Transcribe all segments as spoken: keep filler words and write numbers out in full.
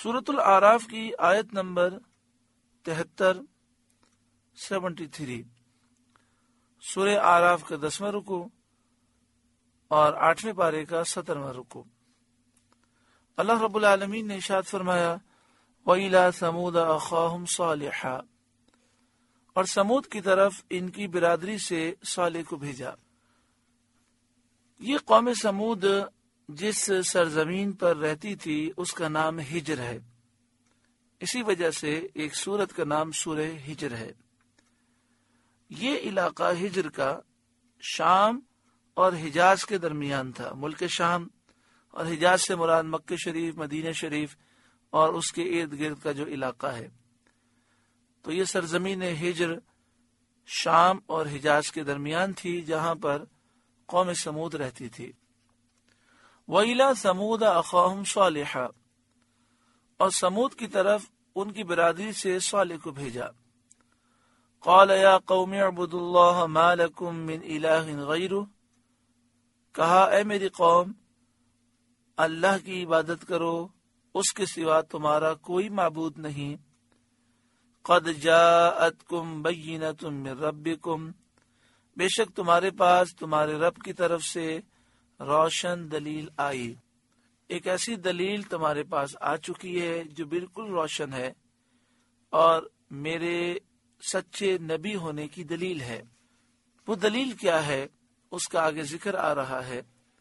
سورۃ الاعراف کی آیت نمبر تہتر سیونٹی تھری، سورہ اعراف کا دسواں رکو اور آٹھویں پارے کا سترواں رکو۔ اللہ رب العالمین نے ارشاد فرمایا وَإِلَىٰ ثَمُودَ أَخَاهُمْ صَالِحًا، اور سمود کی طرف ان کی برادری سے صالح کو بھیجا۔ یہ قوم سمود جس سرزمین پر رہتی تھی اس کا نام ہجر ہے، اسی وجہ سے ایک سورت کا نام سورہ ہجر ہے۔ یہ علاقہ ہجر کا شام اور حجاز کے درمیان تھا۔ ملک شام اور حجاز سے مراد مکہ شریف، مدینہ شریف اور اس کے ارد گرد کا جو علاقہ ہے، تو یہ سرزمین ہجر شام اور حجاز کے درمیان تھی جہاں پر قوم سمود رہتی تھی۔ وَإِلَىٰ ثَمُودَ أَخَاهُمْ صَالِحًا، اور سمود کی طرف ان کی برادری سے صالح کو بھیجا۔ قَالَ يَا قَوْمِ اعْبُدُوا اللَّهَ مَا لَكُم مِّنْ إِلَٰهٍ غَيْرُهُ، کہا اے میری قوم اللہ کی عبادت کرو، اس کے سوا تمہارا کوئی معبود نہیں۔ قَدْ جَاءَتْكُمْ بَيِّنَةٌ مِّن رَبِّكُمْ، بے شک تمہارے پاس تمہارے رب کی طرف سے روشن دلیل آئی، ایک ایسی دلیل تمہارے پاس آ چکی ہے جو بالکل روشن ہے اور میرے سچے نبی ہونے کی دلیل ہے۔ وہ دلیل کیا ہے اس کا آگے ذکر آ رہا ہے۔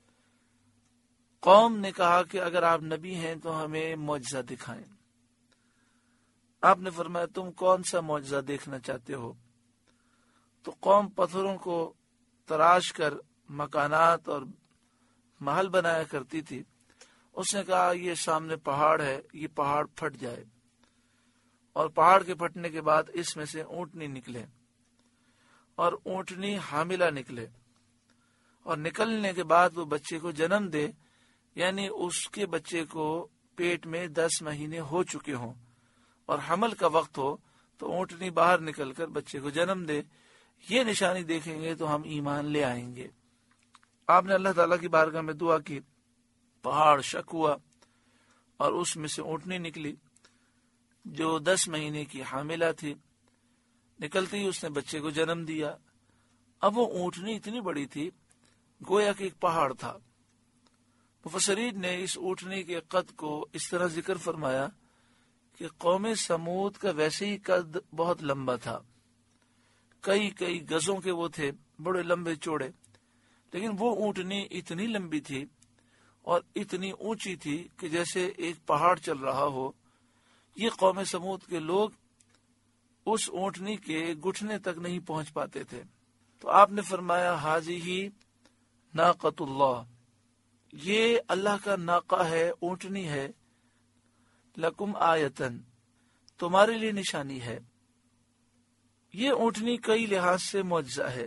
قوم نے کہا کہ اگر آپ نبی ہیں تو ہمیں معجزہ دکھائیں۔ آپ نے فرمایا تم کون سا معجزہ دیکھنا چاہتے ہو؟ تو قوم پتھروں کو تراش کر مکانات اور محل بنایا کرتی تھی۔ اس نے کہا یہ سامنے پہاڑ ہے، یہ پہاڑ پھٹ جائے اور پہاڑ کے پھٹنے کے بعد اس میں سے اونٹنی نکلے اور اونٹنی حاملہ نکلے اور نکلنے کے بعد وہ بچے کو جنم دے، یعنی اس کے بچے کو پیٹ میں دس مہینے ہو چکے ہوں اور حمل کا وقت ہو تو اونٹنی باہر نکل کر بچے کو جنم دے۔ یہ نشانی دیکھیں گے تو ہم ایمان لے آئیں گے۔ آپ نے اللہ تعالیٰ کی بارگاہ میں دعا کی، پہاڑ شک ہوا اور اس میں سے اونٹنی نکلی جو دس مہینے کی حاملہ تھی۔ نکلتے ہی اس نے بچے کو جنم دیا۔ اب وہ اونٹنی اتنی بڑی تھی گویا کہ ایک پہاڑ تھا۔ مفسرین نے اس اونٹنی کے قد کو اس طرح ذکر فرمایا کہ قوم سمود کا ویسے ہی قد بہت لمبا تھا، کئی کئی گزوں کے وہ تھے، بڑے لمبے چوڑے، لیکن وہ اونٹنی اتنی لمبی تھی اور اتنی اونچی تھی کہ جیسے ایک پہاڑ چل رہا ہو۔ یہ قوم سمود کے لوگ اس اونٹنی کے گھٹنے تک نہیں پہنچ پاتے تھے۔ تو آپ نے فرمایا ہذہ ناقۃ اللہ، یہ اللہ کا ناقہ ہے، اونٹنی ہے، لکم آیتن، تمہارے لیے نشانی ہے۔ یہ اونٹنی کئی لحاظ سے معجزہ ہے،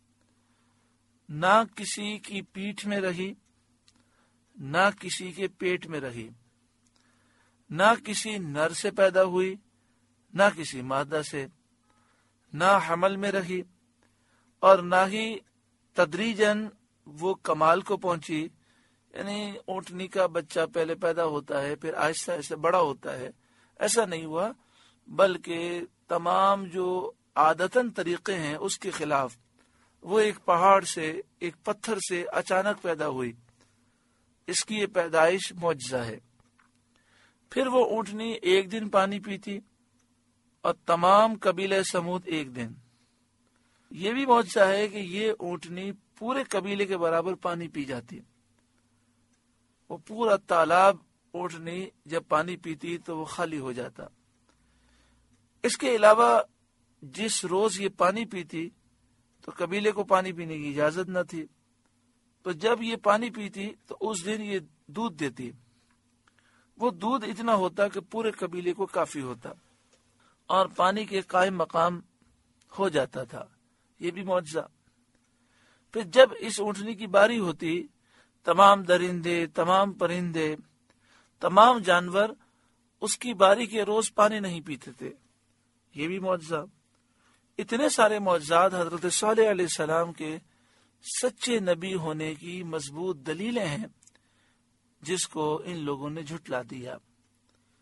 نہ کسی کی پیٹھ میں رہی، نہ کسی کے پیٹ میں رہی، نہ کسی نر سے پیدا ہوئی، نہ کسی مادہ سے، نہ حمل میں رہی اور نہ ہی تدریجاً وہ کمال کو پہنچی، یعنی اونٹنی کا بچہ پہلے پیدا ہوتا ہے پھر آہستہ آہستہ بڑا ہوتا ہے، ایسا نہیں ہوا، بلکہ تمام جو عادتاً طریقے ہیں اس کے خلاف وہ ایک پہاڑ سے، ایک پتھر سے اچانک پیدا ہوئی۔ اس کی یہ پیدائش معجزہ ہے۔ پھر وہ اونٹنی ایک دن پانی پیتی اور تمام قبیلہ سمود ایک دن۔ یہ بھی معجزہ ہے کہ یہ اونٹنی پورے قبیلے کے برابر پانی پی جاتی۔ وہ پورا تالاب اونٹنی جب پانی پیتی تو وہ خالی ہو جاتا۔ اس کے علاوہ جس روز یہ پانی پیتی تو قبیلے کو پانی پینے کی اجازت نہ تھی، تو جب یہ پانی پیتی تو اس دن یہ دودھ دیتی۔ وہ دودھ اتنا ہوتا کہ پورے قبیلے کو کافی ہوتا اور پانی کے قائم مقام ہو جاتا تھا۔ یہ بھی معجزہ۔ پھر جب اس اونٹنی کی باری ہوتی، تمام درندے، تمام پرندے، تمام جانور اس کی باری کے روز پانی نہیں پیتے تھے۔ یہ بھی معجزہ۔ اتنے سارے معجزات حضرت صالح علیہ السلام کے سچے نبی ہونے کی مضبوط دلیلیں ہیں جس کو ان لوگوں نے جھٹلا دیا۔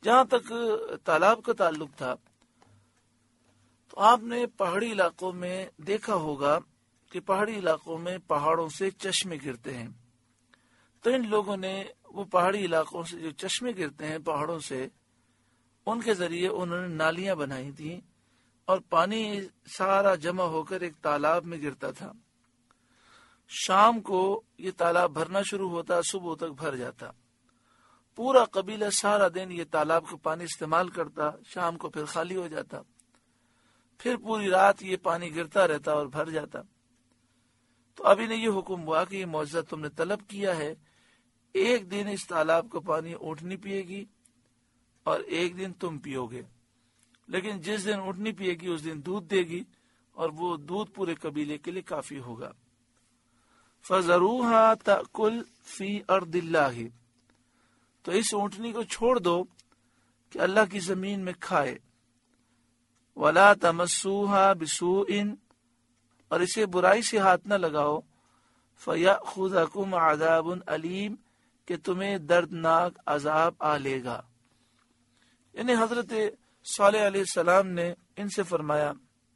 جہاں تک تالاب کا تعلق تھا تو آپ نے پہاڑی علاقوں میں دیکھا ہوگا کہ پہاڑی علاقوں میں پہاڑوں سے چشمے گرتے ہیں. تو ان لوگوں نے وہ پہاڑی علاقوں سے جو چشمے گرتے ہیں پہاڑوں سے، ان کے ذریعے انہوں نے نالیاں بنائی تھیں اور پانی سارا جمع ہو کر ایک تالاب میں گرتا تھا. شام کو یہ تالاب بھرنا شروع ہوتا، صبح تک بھر جاتا. پورا قبیلہ سارا دن یہ تالاب کا پانی استعمال کرتا، شام کو پھر خالی ہو جاتا. پھر پوری رات یہ پانی گرتا رہتا اور بھر جاتا. تو ابھی نے یہ حکم ہوا کہ یہ معجزہ تم نے طلب کیا ہے، ایک دن اس تالاب کا پانی اونٹنی پیے گی اور ایک دن تم پیو گے، لیکن جس دن اونٹنی پیے گی اس دن دودھ دے گی اور وہ دودھ پورے قبیلے کے لیے کافی ہوگا. فَذَرُوهَا تَأْكُلْ فِي أَرْضِ اللَّهِ، تو اس اونٹنی کو چھوڑ دو کہ اللہ کی زمین میں کھائے. وَلَا تَمَسُّوهَا بِسُوءٍ، اور اسے برائی سے ہاتھ نہ لگاؤ. فَيَأْخُذَكُمْ عَذَابٌ أَلِيمٌ، کہ تمہیں دردناک عذاب آ لے گا. یعنی حضرت صالح علیہ السلام نے ان سے فرمایا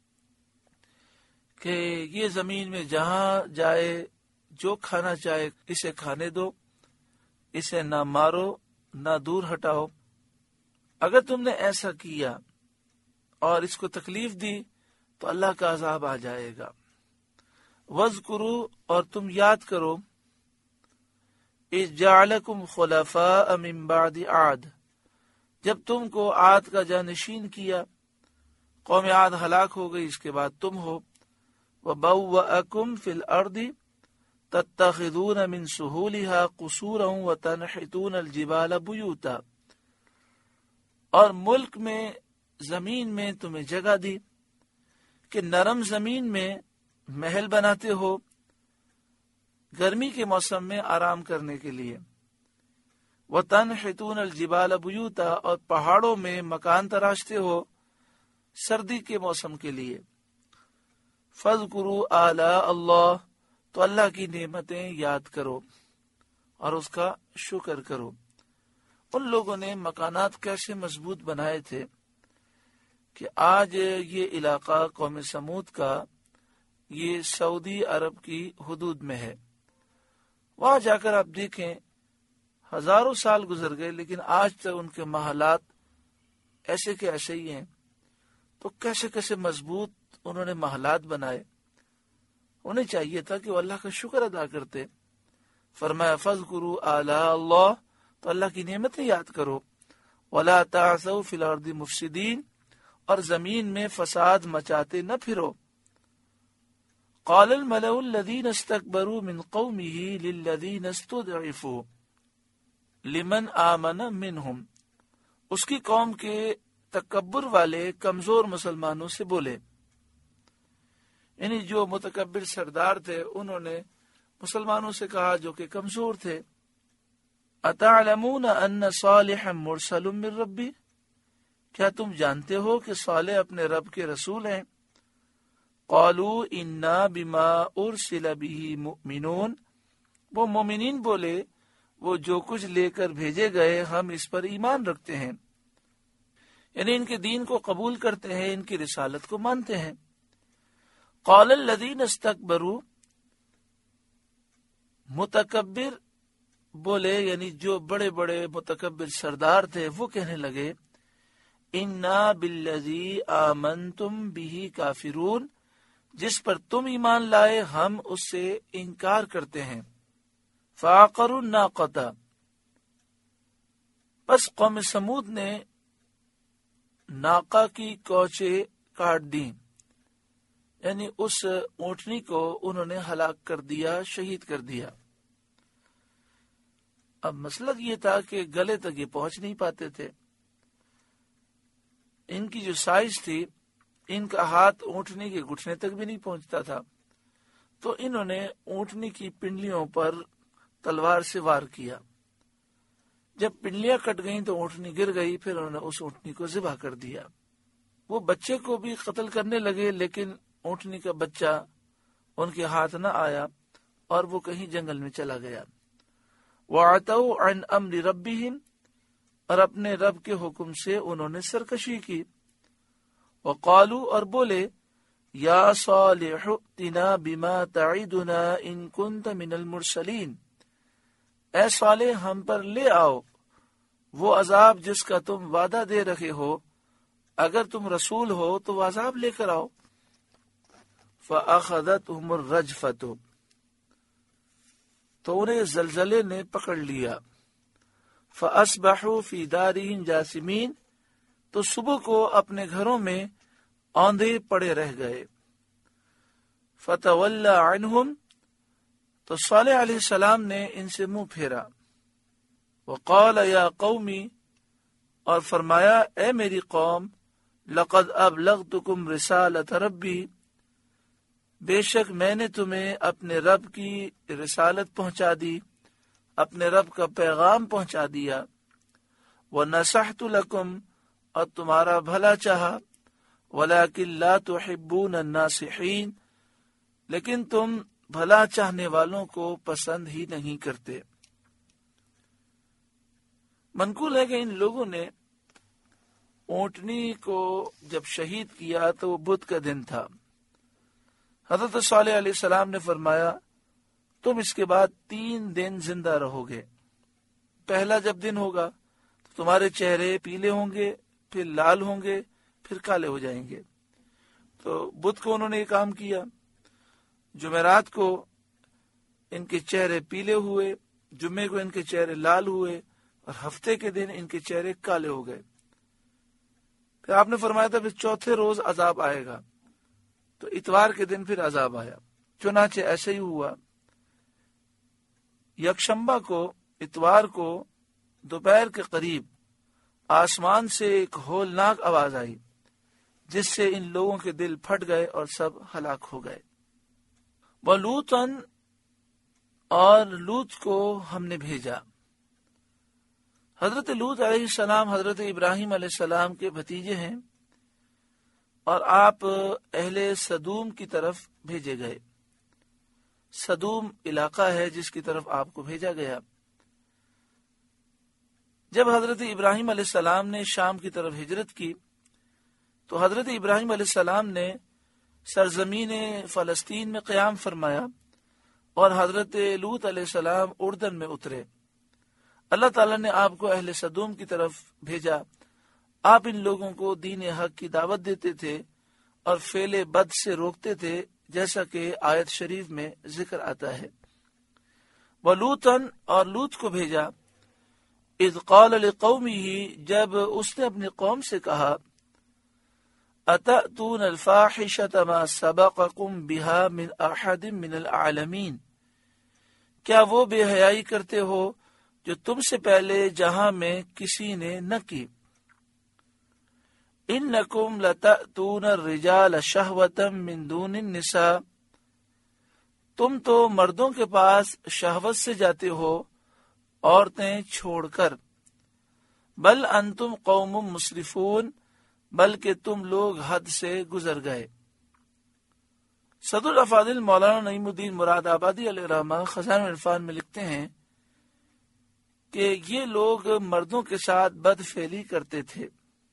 کہ یہ زمین میں جہاں جائے جو کھانا چاہے اسے کھانے دو، اسے نہ مارو نہ دور ہٹاؤ. اگر تم نے ایسا کیا اور اس کو تکلیف دی تو اللہ کا عذاب آ جائے گا. وَاذْكُرُوا، اور تم یاد کرو، اِذْ جَعَلَكُمْ خُلَفَاءَ مِن بَعْدِ عَادٍ، جب تم کو عاد کا جانشین کیا، قوم عاد ہلاک ہو گئی، اس کے بعد تم ہو. وَبَوَّأَكُمْ فِي الْأَرْضِ تَتَّخِذُونَ مِن سُهُولِهَا قُصُورًا وَتَنْحِتُونَ الْجِبَالَ بُيُوتًا، اور ملک میں زمین میں تمہیں جگہ دی کہ نرم زمین میں محل بناتے ہو گرمی کے موسم میں آرام کرنے کے لیے. وَتَنْحِتُونَ الْجِبَالَ بُيُوتًا، اور پہاڑوں میں مکان تراشتے ہو سردی کے موسم کے لیے. فَاذْكُرُوا آلَاءَ اللَّهِ، تو اللہ کی نعمتیں یاد کرو اور اس کا شکر کرو. ان لوگوں نے مکانات کیسے مضبوط بنائے تھے کہ آج یہ علاقہ قوم سمود کا یہ سعودی عرب کی حدود میں ہے. وہاں جا کر آپ دیکھیں ہزاروں سال گزر گئے لیکن آج تک ان کے محلات ایسے کے ایسے ہی ہیں. تو کیسے کیسے مضبوط انہوں نے محلات بنائے. انہیں چاہیے تھا کہ وہ اللہ کا شکر ادا کرتے. فرمایا فَاذْكُرُوا آلَاءَ اللَّهِ، تو اللہ کی نعمتیں یاد کرو. وَلَا تَعْثَوْا فِي الْأَرْضِ مُفْسِدِينَ، اور زمین میں فساد مچاتے نہ پھرو. قَالَ الْمَلَأُ الَّذِينَ اسْتَكْبَرُوا مِنْ قَوْمِهِ لِلَّذِينَ اسْتُضْعِفُوا لِمَنْ آمَنَ مِنْهُمْ، اس کی قوم کے تکبر والے کمزور مسلمانوں سے بولے. یعنی جو متکبر سردار تھے انہوں نے مسلمانوں سے کہا جو کہ کمزور تھے، اَتَعْلَمُونَ أَنَّ صَالِحًا مُرْسَلٌ مِّن رَبِّهِ، کیا تم جانتے ہو کہ صالح اپنے رب کے رسول ہیں؟ قَالُوا إِنَّا بِمَا أُرْسِلَ بِهِ مُؤْمِنُونَ، وہ مومنین بولے وہ جو کچھ لے کر بھیجے گئے ہم اس پر ایمان رکھتے ہیں. یعنی ان کے دین کو قبول کرتے ہیں، ان کی رسالت کو مانتے ہیں. قَالَ الَّذِينَ اسْتَكْبَرُوا، متکبر بولے یعنی جو بڑے بڑے متکبر سردار تھے وہ کہنے لگے اِنَّا بِالَّذِي آمَنْتُمْ بِهِ كَافِرُونَ، جس پر تم ایمان لائے ہم اس سے انکار کرتے ہیں. فَعَقَرُوا النَّاقَةَ، پس قوم سمود نے ناقہ کی کوچے کاٹ دیں، یعنی اس اونٹنی کو انہوں نے ہلاک کر دیا، شہید کر دیا. اب مسئلہ یہ تھا کہ گلے تک یہ پہنچ نہیں پاتے تھے. ان کی جو سائز تھی ان کا ہاتھ اونٹنی کے گھٹنے تک بھی نہیں پہنچتا تھا. تو انہوں نے اونٹنی کی پنڈلیوں پر تلوار سے وار کیا. جب پنڈلیاں کٹ گئیں تو اونٹنی گر گئی، پھر انہوں نے اس اونٹنی کو ذبح کر دیا. وہ بچے کو بھی قتل کرنے لگے لیکن اونٹنی کا بچہ ان کے ہاتھ نہ آیا اور وہ کہیں جنگل میں چلا گیا. وَعَتَوْا عَنْ أَمْرِ رَبِّهِمْ، اور اپنے رب کے حکم سے انہوں نے سرکشی کی. وقالو اور بولے یا صالح ائتنا بما تعدنا ان کنت من المرسلین، اے صالح ہم پر لے آؤ وہ عذاب جس کا تم وعدہ دے رہے ہو، اگر تم رسول ہو تو وہ عذاب لے کر آؤ. فأخذتهم الرجفة، تو انہیں زلزلے نے پکڑ لیا. فأصبحوا في دارهم جاثمين، تو صبح کو اپنے گھروں میں اوندھے پڑے رہ گئے. فتولى عنهم، تو صالح علیہ السلام نے ان سے منہ پھیرا. وقال یا قومی، اور فرمایا اے میری قوم، لقد ابلغتکم رسالۃ ربی، بے شک میں نے تمہیں اپنے رب کی رسالت پہنچا دی، اپنے رب کا پیغام پہنچا دیا. ونصحت لکم، اور تمہارا بھلا چاہا. ولکن لا تحبون الناصحین، لیکن تم بھلا چاہنے والوں کو پسند ہی نہیں کرتے. منقول ہے کہ ان لوگوں نے اونٹنی کو جب شہید کیا تو وہ بدھ کا دن تھا. حضرت صالح علیہ السلام نے فرمایا تم اس کے بعد تین دن زندہ رہو گے. پہلا جب دن ہوگا تو تمہارے چہرے پیلے ہوں گے، پھر لال ہوں گے، پھر کالے ہو جائیں گے. تو بدھ کو انہوں نے یہ کام کیا. جمعرات کو ان کے چہرے پیلے ہوئے، جمعے کو ان کے چہرے لال ہوئے، اور ہفتے کے دن ان کے چہرے کالے ہو گئے. پھر آپ نے فرمایا تھا پھر چوتھے روز عذاب آئے گا، تو اتوار کے دن پھر عذاب آیا. چنانچہ ایسے ہی ہوا. یکشنبہ کو، اتوار کو دوپہر کے قریب آسمان سے ایک ہولناک آواز آئی، جس سے ان لوگوں کے دل پھٹ گئے اور سب ہلاک ہو گئے. وَلُوطًا، اور لوط کو ہم نے بھیجا. حضرت لوط علیہ السلام حضرت ابراہیم علیہ السلام کے بھتیجے ہیں، اور آپ اہل سدوم کی طرف بھیجے گئے. سدوم علاقہ ہے جس کی طرف آپ کو بھیجا گیا. جب حضرت ابراہیم علیہ السلام نے شام کی طرف ہجرت کی تو حضرت ابراہیم علیہ السلام نے سرزمین فلسطین میں قیام فرمایا، اور حضرت لوط علیہ السلام اردن میں اترے. اللہ تعالیٰ نے آپ کو اہل سدوم کی طرف بھیجا. آپ ان لوگوں کو دین حق کی دعوت دیتے تھے اور فعل بد سے روکتے تھے، جیسا کہ آیت شریف میں ذکر آتا ہے. وَلُوطًا، اور لوط کو بھیجا. اذ قال لقومه، جب اس نے اپنی قوم سے کہا اتأتون الفاحشة ما سبقكم بها من احد من العالمین، کیا وہ بے حیائی کرتے ہو جو تم سے پہلے جہاں میں کسی نے نہ کی. انکم لتأتون الرجال شہوة من دون النساء، تم تو مردوں کے پاس شہوت سے جاتے ہو عورتیں چھوڑ کر. بل انتم قوم مسرفون، بلکہ تم لوگ حد سے گزر گئے. صدر الافاضل مولانا نعیم الدین مراد آبادی علیہ الرحمہ خزانہ العرفان میں لکھتے ہیں کہ یہ لوگ مردوں کے ساتھ بد فعلی کرتے تھے،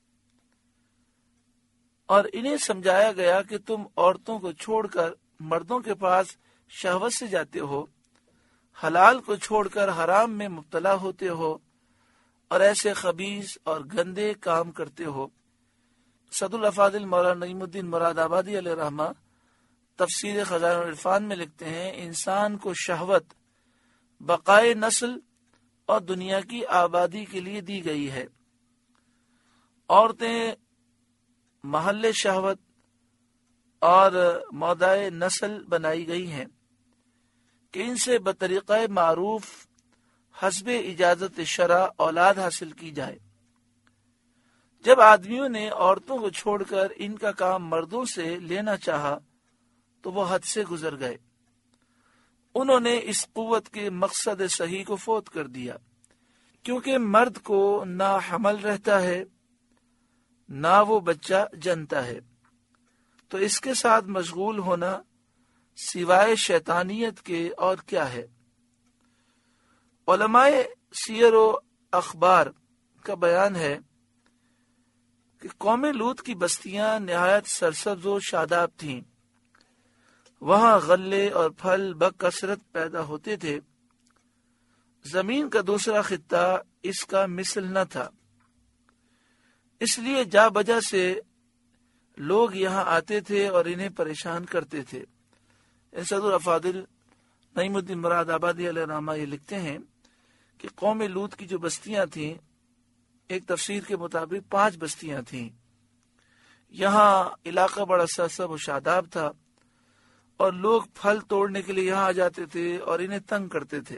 اور انہیں سمجھایا گیا کہ تم عورتوں کو چھوڑ کر مردوں کے پاس شہوت سے جاتے ہو، حلال کو چھوڑ کر حرام میں مبتلا ہوتے ہو، اور ایسے خبیث اور گندے کام کرتے ہو. صدر الافاضل مولانا نعیم الدین مراد آبادی علیہ الرحمہ تفسیر خزانہ العرفان میں لکھتے ہیں انسان کو شہوت بقائے نسل اور دنیا کی آبادی کے لیے دی گئی ہے. عورتیں محل شہوت اور موضع نسل بنائی گئی ہیں کہ ان سے بطریقہ معروف حسب اجازت شرع اولاد حاصل کی جائے. جب آدمیوں نے عورتوں کو چھوڑ کر ان کا کام مردوں سے لینا چاہا تو وہ حد سے گزر گئے. انہوں نے اس قوت کے مقصد صحیح کو فوت کر دیا، کیونکہ مرد کو نہ حمل رہتا ہے نہ وہ بچہ جنتا ہے، تو اس کے ساتھ مشغول ہونا سوائے شیطانیت کے اور کیا ہے. علماء سیر و اخبار کا بیان ہے کہ قوم لوط کی بستیاں نہایت سرسبز و شاداب تھیں، وہاں غلے اور پھل بکثرت پیدا ہوتے تھے، زمین کا دوسرا خطہ اس کا مثل نہ تھا، اس لیے جا بجا سے لوگ یہاں آتے تھے اور انہیں پریشان کرتے تھے۔ صدر افاضل نعیم الدین مراد آبادی علیہ رحمہ یہ لکھتے ہیں کہ قوم لوط کی جو بستیاں تھیں، ایک تفسیر کے مطابق پانچ بستیاں تھیں۔ یہاں علاقہ بڑا سرسبز و شاداب تھا اور لوگ پھل توڑنے کے لیے یہاں آ جاتے تھے اور انہیں تنگ کرتے تھے،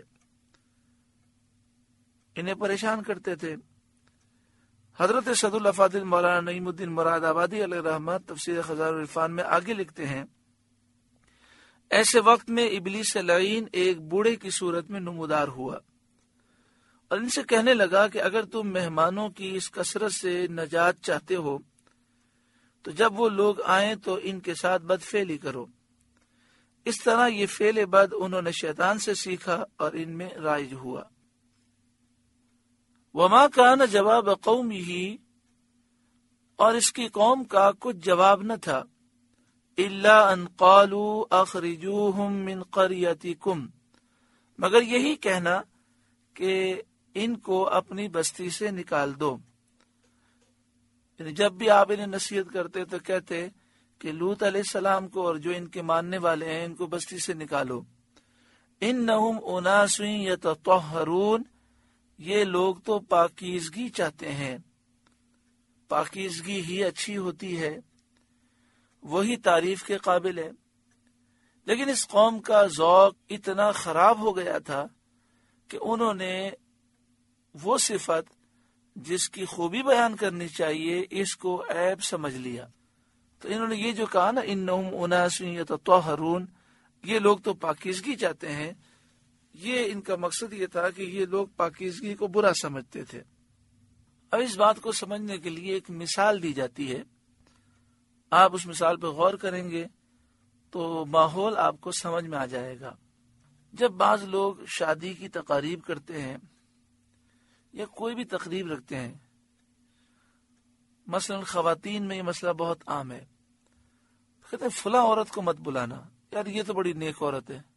انہیں پریشان کرتے تھے۔ حضرت صدر الافاضل مولانا نعیم الدین مراد آبادی علیہ رحمہ تفسیر خزائن العرفان میں آگے لکھتے ہیں، ایسے وقت میں ابلیس لعین ایک بوڑھے کی صورت میں نمودار ہوا اور ان سے کہنے لگا کہ اگر تم مہمانوں کی اس کثرت سے نجات چاہتے ہو تو جب وہ لوگ آئیں تو ان کے ساتھ بدفعلی کرو۔ اس طرح یہ فعل بد انہوں نے شیطان سے سیکھا اور ان میں رائج ہوا۔ وما کان جواب قومہ، اور اس کی قوم کا کچھ جواب نہ تھا، الا ان قالوا اخرجوہم من قریتکم، مگر یہی کہنا کہ ان کو اپنی بستی سے نکال دو۔ یعنی جب بھی آپ انہیں نصیحت کرتے تو کہتے کہ لوط علیہ السلام کو اور جو ان کے ماننے والے ہیں ان کو بستی سے نکالو۔ انہم اناس یتطہرون، یہ لوگ تو پاکیزگی چاہتے ہیں، پاکیزگی ہی اچھی ہوتی ہے، وہی تعریف کے قابل ہے۔ لیکن اس قوم کا ذوق اتنا خراب ہو گیا تھا کہ انہوں نے وہ صفت جس کی خوبی بیان کرنی چاہیے اس کو عیب سمجھ لیا۔ تو انہوں نے یہ جو کہا نا انہم اناس یتطہرون، یہ لوگ تو پاکیزگی چاہتے ہیں، یہ ان کا مقصد یہ تھا کہ یہ لوگ پاکیزگی کو برا سمجھتے تھے۔ اب اس بات کو سمجھنے کے لیے ایک مثال دی جاتی ہے، آپ اس مثال پہ غور کریں گے تو ماحول آپ کو سمجھ میں آ جائے گا۔ جب بعض لوگ شادی کی تقاریب کرتے ہیں یا کوئی بھی تقریب رکھتے ہیں، مثلا خواتین میں یہ مسئلہ بہت عام ہے، کہتے ہیں فلاں عورت کو مت بلانا، یار یہ تو بڑی نیک عورت ہے،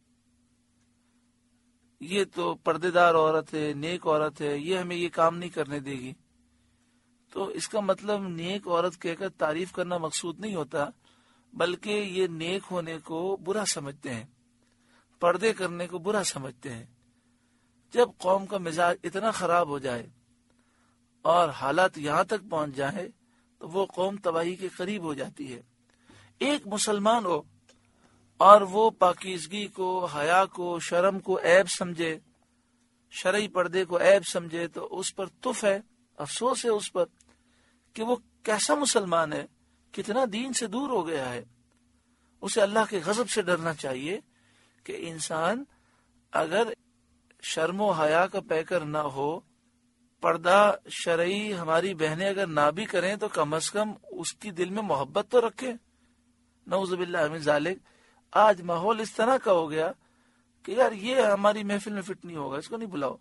یہ تو پردے دار عورت ہے، نیک عورت ہے، یہ ہمیں یہ کام نہیں کرنے دے گی۔ تو اس کا مطلب نیک عورت کہہ کر تعریف کرنا مقصود نہیں ہوتا، بلکہ یہ نیک ہونے کو برا سمجھتے ہیں، پردے کرنے کو برا سمجھتے ہیں۔ جب قوم کا مزاج اتنا خراب ہو جائے اور حالات یہاں تک پہنچ جائے تو وہ قوم تباہی کے قریب ہو جاتی ہے۔ ایک مسلمان ہو اور وہ پاکیزگی کو، حیا کو، شرم کو عیب سمجھے، شرعی پردے کو عیب سمجھے تو اس پر تف ہے، افسوس ہے اس پر کہ وہ کیسا مسلمان ہے، کتنا دین سے دور ہو گیا ہے۔ اسے اللہ کے غضب سے ڈرنا چاہیے کہ انسان اگر شرم و حیا کا پیکر نہ ہو، پردہ شرعی ہماری بہنیں اگر نہ بھی کریں تو کم از کم اس کی دل میں محبت تو رکھے۔ نعوذ باللہ من ذالک۔ آج ماحول اس طرح کا ہو گیا کہ یار یہ ہماری محفل میں فٹ نہیں ہوگا، اس کو نہیں بلاؤ،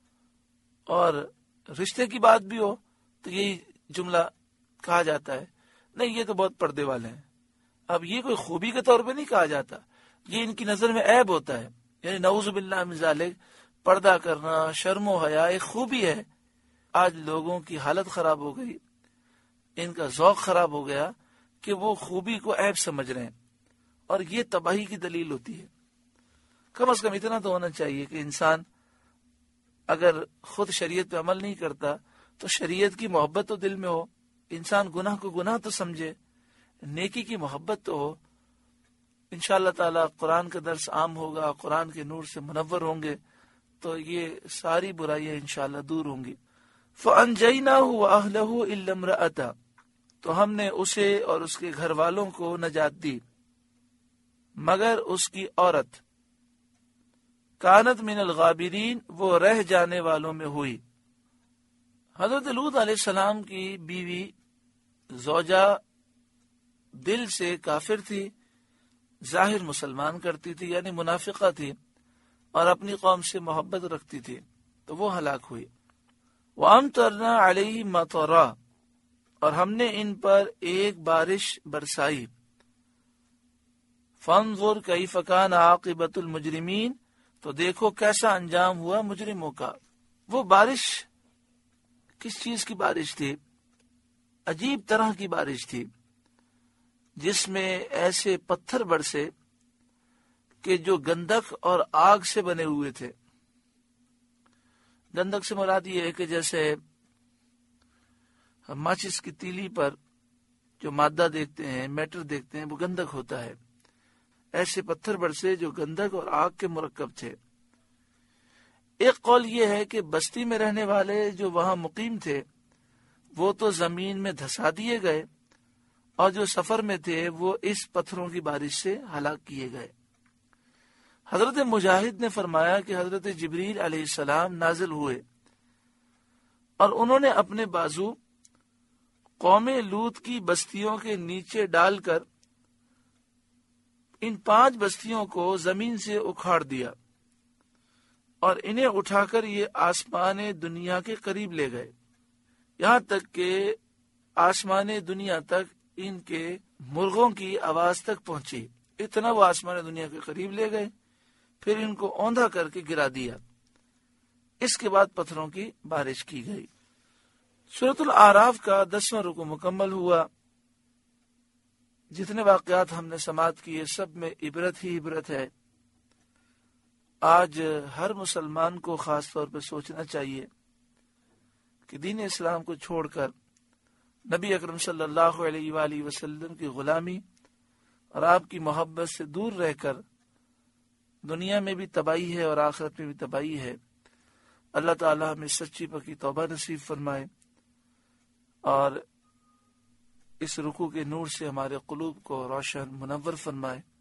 اور رشتے کی بات بھی ہو تو یہی جملہ کہا جاتا ہے، نہیں یہ تو بہت پردے والے ہیں۔ اب یہ کوئی خوبی کے طور پہ نہیں کہا جاتا، یہ ان کی نظر میں عیب ہوتا ہے۔ یعنی نعوذ باللہ من ذالک، پردہ کرنا، شرم و حیا ایک خوبی ہے۔ آج لوگوں کی حالت خراب ہو گئی، ان کا ذوق خراب ہو گیا کہ وہ خوبی کو عیب سمجھ رہے ہیں، اور یہ تباہی کی دلیل ہوتی ہے۔ کم از کم اتنا تو ہونا چاہیے کہ انسان اگر خود شریعت پہ عمل نہیں کرتا تو شریعت کی محبت تو دل میں ہو، انسان گناہ کو گناہ تو سمجھے، نیکی کی محبت تو ہو۔ انشاءاللہ تعالی قرآن کا درس عام ہوگا، قرآن کے نور سے منور ہوں گے تو یہ ساری برائیاں انشاءاللہ دور ہوں گی۔ فَأَنْجَيْنَاهُ وَأَهْلَهُ إِلَّا امْرَأَتَهُ، تو ہم نے اسے اور اس کے گھر والوں کو نجات دی مگر اس کی عورت، کانت من الغابرین، وہ رہ جانے والوں میں ہوئی۔ حضرت لوط علیہ السلام کی بیوی زوجہ دل سے کافر تھی، ظاہر مسلمان کرتی تھی یعنی منافقہ تھی، اور اپنی قوم سے محبت رکھتی تھی، تو وہ ہلاک ہوئی۔ وَأَمْطَرْنَا عَلَيْهِمْ مَطَرًا، اور ہم نے ان پر ایک بارش برسائی. فَانظُرْ كَيْفَ كَانَ عَاقِبَةُ الْمُجْرِمِينَ، تو دیکھو کیسا انجام ہوا مجرموں کا. وہ بارش کس چیز کی بارش تھی؟ عجیب طرح کی بارش تھی، جس میں ایسے پتھر برسے کہ جو گندک اور آگ سے بنے ہوئے تھے. گندک سے مراد یہ ہے کہ جیسے ہم ماچس کی تیلی پر جو مادہ دیکھتے ہیں، میٹر دیکھتے ہیں، وہ گندک ہوتا ہے. ایسے پتھر برسے جو گندک اور آگ کے مرکب تھے. ایک قول یہ ہے کہ بستی میں رہنے والے جو وہاں مقیم تھے وہ تو زمین میں دھسا دیے گئے، اور جو سفر میں تھے وہ اس پتھروں کی بارش سے ہلاک کیے گئے. حضرت مجاہد نے فرمایا کہ حضرت جبریل علیہ السلام نازل ہوئے اور انہوں نے اپنے بازو قوم لوط کی بستیوں کے نیچے ڈال کر ان پانچ بستیوں کو زمین سے اکھاڑ دیا اور انہیں اٹھا کر یہ آسمان دنیا کے قریب لے گئے، یہاں تک کہ آسمان دنیا تک ان کے مرغوں کی آواز تک پہنچی. اتنا وہ آسمان دنیا کے قریب لے گئے، پھر ان کو اوندھا کر کے گرا دیا. اس کے بعد پتھروں کی بارش کی گئی. سورۃ الاعراف کا دسواں رکوع مکمل ہوا. جتنے واقعات ہم نے سماعت کیے سب میں عبرت ہی عبرت ہے. آج ہر مسلمان کو خاص طور پہ سوچنا چاہیے کہ دین اسلام کو چھوڑ کر نبی اکرم صلی اللہ علیہ وآلہ وسلم کی غلامی اور آپ کی محبت سے دور رہ کر دنیا میں بھی تباہی ہے اور آخرت میں بھی تباہی ہے. اللہ تعالی ہمیں سچی پکی توبہ نصیب فرمائے اور اس رکوع کے نور سے ہمارے قلوب کو روشن منور فرمائے.